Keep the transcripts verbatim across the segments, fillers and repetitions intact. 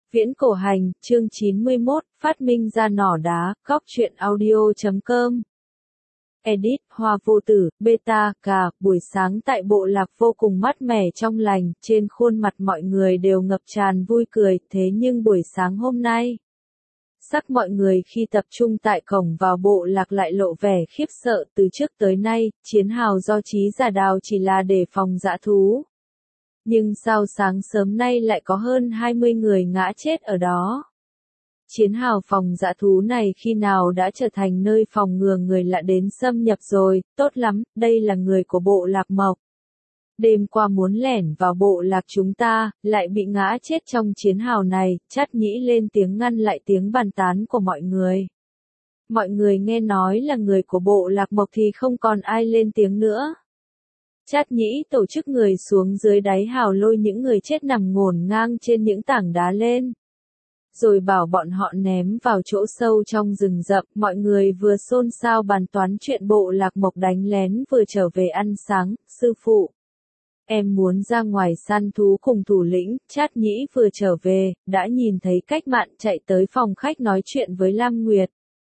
Viễn cổ hành, chương chín mươi mốt, phát minh ra nỏ đá, góc truyện audio chấm com. Edit, Hoa Vô Tử, Beta, Cà, buổi sáng tại bộ lạc vô cùng mát mẻ trong lành, trên khuôn mặt mọi người đều ngập tràn vui cười, thế nhưng buổi sáng hôm nay, sắc mọi người khi tập trung tại cổng vào bộ lạc lại lộ vẻ khiếp sợ. Từ trước tới nay, chiến hào do Trí Giả đào chỉ là để phòng dã thú. Nhưng sao sáng sớm nay lại có hơn hai mươi người ngã chết ở đó? Chiến hào phòng dã thú này khi nào đã trở thành nơi phòng ngừa người lạ đến xâm nhập rồi? Tốt lắm, đây là người của bộ lạc Mộc. Đêm qua muốn lẻn vào bộ lạc chúng ta, lại bị ngã chết trong chiến hào này. Chát Nhĩ lên tiếng ngăn lại tiếng bàn tán của mọi người. Mọi người nghe nói là người của bộ lạc Mộc thì không còn ai lên tiếng nữa. Chát Nhĩ tổ chức người xuống dưới đáy hào lôi những người chết nằm ngổn ngang trên những tảng đá lên. Rồi bảo bọn họ ném vào chỗ sâu trong rừng rậm. Mọi người vừa xôn xao bàn toán chuyện bộ lạc Mộc đánh lén vừa trở về ăn sáng. Sư phụ, em muốn ra ngoài săn thú cùng thủ lĩnh. Chát Nhĩ vừa trở về, đã nhìn thấy Cách Mạn chạy tới phòng khách nói chuyện với Lam Nguyệt.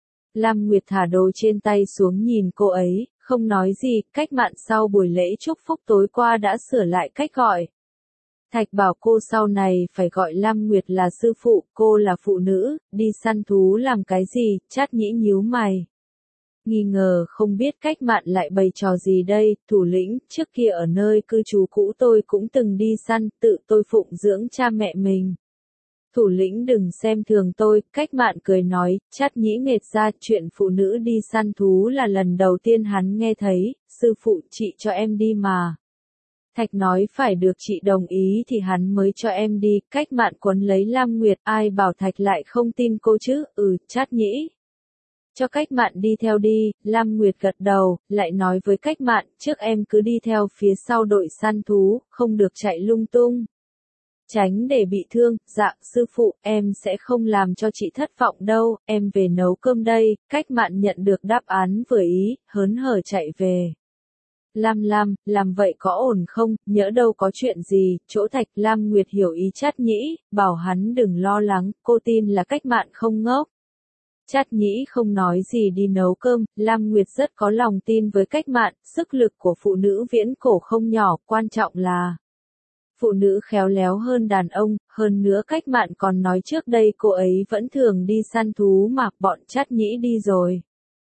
Lam Nguyệt thả đồ trên tay xuống nhìn cô ấy, không nói gì. Cách Mạn sau buổi lễ chúc phúc tối qua đã sửa lại cách gọi. Thạch bảo cô sau này phải gọi Lam Nguyệt là sư phụ, cô là phụ nữ, đi săn thú làm cái gì? Chát Nhĩ nhíu mày. Nghi ngờ không biết Cách Mạn lại bày trò gì đây. Thủ lĩnh, trước kia ở nơi cư trú cũ tôi cũng từng đi săn, tự tôi phụng dưỡng cha mẹ mình. Thủ lĩnh đừng xem thường tôi. Cách Mạn cười nói. Chát Nhĩ nghệt ra, chuyện phụ nữ đi săn thú là lần đầu tiên hắn nghe thấy. Sư phụ, chị cho em đi mà. Thạch nói phải được chị đồng ý thì hắn mới cho em đi. Cách Mạn quấn lấy Lam Nguyệt. Ai bảo Thạch lại không tin cô chứ? Ừ, Chát Nhĩ. Cho Cách Mạn đi theo đi. Lam Nguyệt gật đầu, lại nói với Cách Mạn, trước em cứ đi theo phía sau đội săn thú, không được chạy lung tung. Tránh để bị thương. Dạ, sư phụ, em sẽ không làm cho chị thất vọng đâu, em về nấu cơm đây. Cách Mạn nhận được đáp án vừa ý, hớn hở chạy về. Lam Lam, làm vậy có ổn không, nhỡ đâu có chuyện gì, chỗ Thạch. Lam Nguyệt hiểu ý Chát Nhĩ, bảo hắn đừng lo lắng, cô tin là Cách Mạn không ngốc. Chát Nhĩ không nói gì đi nấu cơm. Lam Nguyệt rất có lòng tin với Cách Mạn, sức lực của phụ nữ viễn cổ không nhỏ, quan trọng là phụ nữ khéo léo hơn đàn ông. Hơn nữa Cách Mạn còn nói trước đây cô ấy vẫn thường đi săn thú mà. Bọn Chát Nhĩ đi rồi,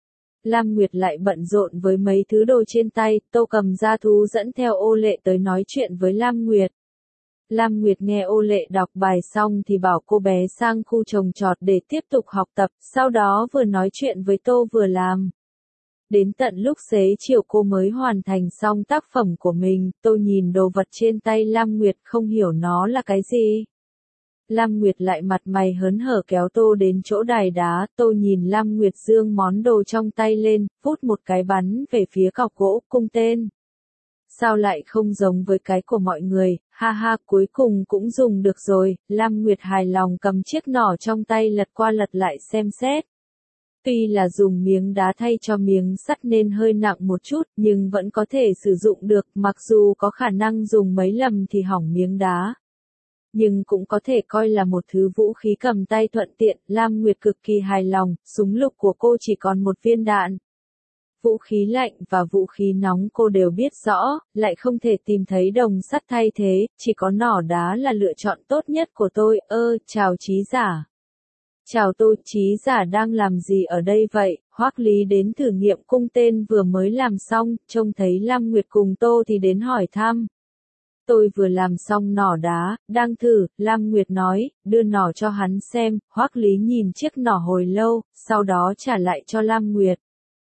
Lam Nguyệt lại bận rộn với mấy thứ đồ trên tay. Tô Cầm gia thú dẫn theo Ô Lệ tới nói chuyện với Lam Nguyệt. Lam Nguyệt nghe Ô Lệ đọc bài xong thì bảo cô bé sang khu trồng trọt để tiếp tục học tập, sau đó vừa nói chuyện với Tô vừa làm. Đến tận lúc xế chiều cô mới hoàn thành xong tác phẩm của mình. Tô nhìn đồ vật trên tay Lam Nguyệt không hiểu nó là cái gì. Lam Nguyệt lại mặt mày hớn hở kéo Tô đến chỗ đài đá. Tô nhìn Lam Nguyệt giương món đồ trong tay lên, vút một cái bắn về phía cọc gỗ, cung tên. Sao lại không giống với cái của mọi người, ha ha, cuối cùng cũng dùng được rồi. Lam Nguyệt hài lòng cầm chiếc nỏ trong tay lật qua lật lại xem xét. Tuy là dùng miếng đá thay cho miếng sắt nên hơi nặng một chút, nhưng vẫn có thể sử dụng được, mặc dù có khả năng dùng mấy lần thì hỏng miếng đá. Nhưng cũng có thể coi là một thứ vũ khí cầm tay thuận tiện. Lam Nguyệt cực kỳ hài lòng. Súng lục của cô chỉ còn một viên đạn. Vũ khí lạnh và vũ khí nóng cô đều biết rõ, lại không thể tìm thấy đồng sắt thay thế, chỉ có nỏ đá là lựa chọn tốt nhất của tôi. Ơ, chào Trí Giả. Chào tôi, Trí Giả đang làm gì ở đây vậy? Hoắc Lý đến thử nghiệm cung tên vừa mới làm xong, trông thấy Lam Nguyệt cùng Tô thì đến hỏi thăm. Tôi vừa làm xong nỏ đá, đang thử. Lam Nguyệt nói, đưa nỏ cho hắn xem. Hoắc Lý nhìn chiếc nỏ hồi lâu, sau đó trả lại cho Lam Nguyệt.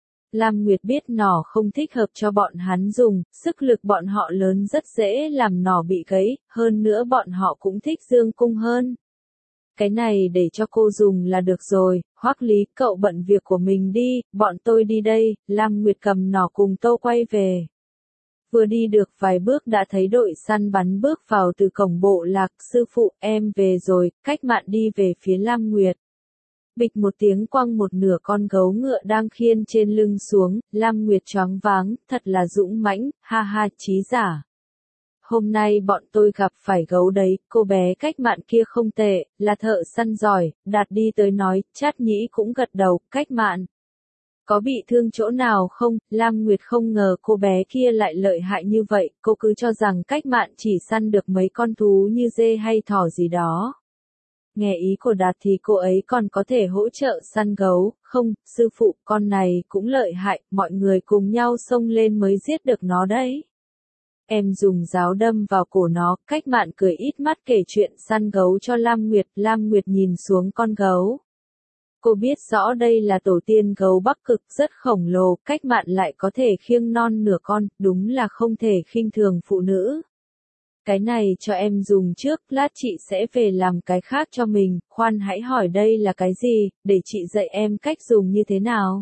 Lam Nguyệt biết nỏ không thích hợp cho bọn hắn dùng, sức lực bọn họ lớn rất dễ làm nỏ bị gãy, hơn nữa bọn họ cũng thích dương cung hơn. Cái này để cho cô dùng là được rồi. Hoắc Lý, cậu bận việc của mình đi, bọn tôi đi đây. Lam Nguyệt cầm nỏ cùng Tô quay về. Vừa đi được vài bước đã thấy đội săn bắn bước vào từ cổng bộ lạc. Sư phụ, em về rồi. Cách Mạn đi về phía Lam Nguyệt. Bịch một tiếng quăng một nửa con gấu ngựa đang khiêng trên lưng xuống. Lam Nguyệt choáng váng, thật là dũng mãnh, ha ha. Trí Giả. hôm nay bọn tôi gặp phải gấu đấy, cô bé Cách Mạn kia không tệ, là thợ săn giỏi, Đạt đi tới nói, Trát Nhĩ cũng gật đầu, Cách Mạn. Có bị thương chỗ nào không? Lam Nguyệt không ngờ cô bé kia lại lợi hại như vậy, cô cứ cho rằng Cách Mạn chỉ săn được mấy con thú như dê hay thỏ gì đó. Nghe ý của Đạt thì cô ấy còn có thể hỗ trợ săn gấu, không, sư phụ, con này cũng lợi hại, mọi người cùng nhau xông lên mới giết được nó đấy. Em dùng giáo đâm vào cổ nó, Cách Mạn cười ít mắt kể chuyện săn gấu cho Lam Nguyệt, Lam Nguyệt nhìn xuống con gấu. Cô biết rõ đây là tổ tiên gấu Bắc Cực rất khổng lồ, Cách Mạn lại có thể khiêng non nửa con, đúng là không thể khinh thường phụ nữ. Cái này cho em dùng trước, lát chị sẽ về làm cái khác cho mình, khoan hãy hỏi đây là cái gì, để chị dạy em cách dùng như thế nào.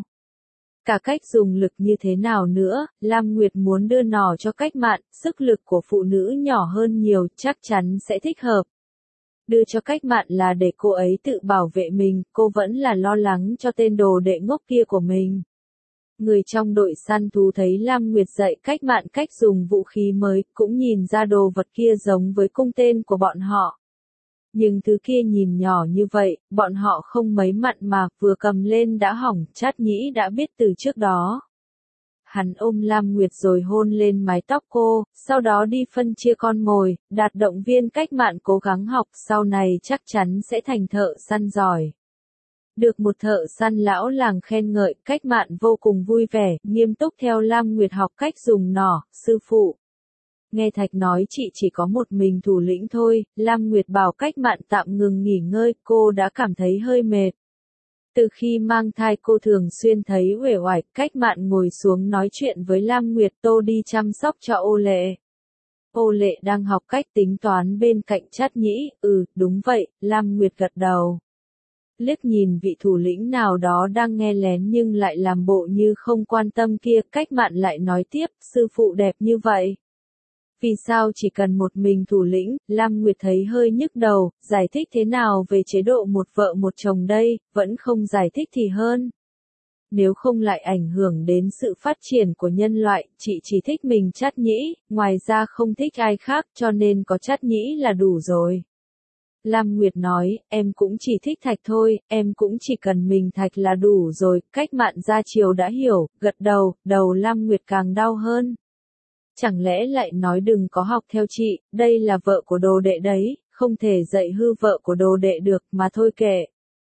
Cả cách dùng lực như thế nào nữa, Lam Nguyệt muốn đưa nỏ cho Cách Mạn, sức lực của phụ nữ nhỏ hơn nhiều, chắc chắn sẽ thích hợp. Đưa cho Cách Mạn là để cô ấy tự bảo vệ mình, cô vẫn là lo lắng cho tên đồ đệ ngốc kia của mình. Người trong đội săn thú thấy Lam Nguyệt dạy Cách Mạn cách dùng vũ khí mới, cũng nhìn ra đồ vật kia giống với cung tên của bọn họ. Nhưng thứ kia nhìn nhỏ như vậy, bọn họ không mấy mặn mà, vừa cầm lên đã hỏng, Trát Nhĩ đã biết từ trước đó. Hắn ôm Lam Nguyệt rồi hôn lên mái tóc cô, sau đó đi phân chia con mồi, Đạt động viên Cách Mạn cố gắng học, sau này chắc chắn sẽ thành thợ săn giỏi. Được một thợ săn lão làng khen ngợi, Cách Mạn vô cùng vui vẻ, nghiêm túc theo Lam Nguyệt học cách dùng nỏ, sư phụ. Nghe Thạch nói chị chỉ có một mình thủ lĩnh thôi, Lam Nguyệt bảo Cách Mạn tạm ngừng nghỉ ngơi, cô đã cảm thấy hơi mệt. Từ khi mang thai cô thường xuyên thấy uể oải, Cách Mạn ngồi xuống nói chuyện với Lam Nguyệt, tôi đi chăm sóc cho Ô Lệ. Ô Lệ đang học cách tính toán bên cạnh Trát Nhĩ, ừ, đúng vậy, Lam Nguyệt gật đầu. Liếc nhìn vị thủ lĩnh nào đó đang nghe lén nhưng lại làm bộ như không quan tâm kia, Cách Mạn lại nói tiếp, sư phụ đẹp như vậy. Vì sao chỉ cần một mình thủ lĩnh, Lam Nguyệt thấy hơi nhức đầu, giải thích thế nào về chế độ một vợ một chồng đây, vẫn không giải thích thì hơn. Nếu không lại ảnh hưởng đến sự phát triển của nhân loại, chị chỉ thích mình Trát Nhĩ, ngoài ra không thích ai khác cho nên có Trát Nhĩ là đủ rồi. Lam Nguyệt nói, em cũng chỉ thích Thạch thôi, em cũng chỉ cần mình Thạch là đủ rồi, Cách Mạn ra chiều đã hiểu, gật đầu, đầu Lam Nguyệt càng đau hơn. Chẳng lẽ lại nói đừng có học theo chị, đây là vợ của đồ đệ đấy, không thể dạy hư vợ của đồ đệ được mà thôi kệ.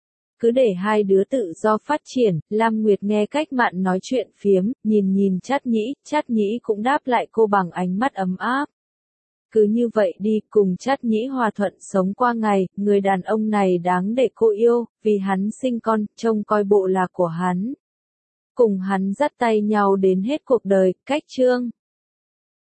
Cứ để hai đứa tự do phát triển, Lam Nguyệt nghe Cách Mạn nói chuyện phiếm, nhìn nhìn Trát Nhĩ, Trát Nhĩ cũng đáp lại cô bằng ánh mắt ấm áp. Cứ như vậy đi, cùng Trát Nhĩ hòa thuận sống qua ngày, người đàn ông này đáng để cô yêu, vì hắn sinh con, trông coi bộ là của hắn. Cùng hắn dắt tay nhau đến hết cuộc đời, cách chương.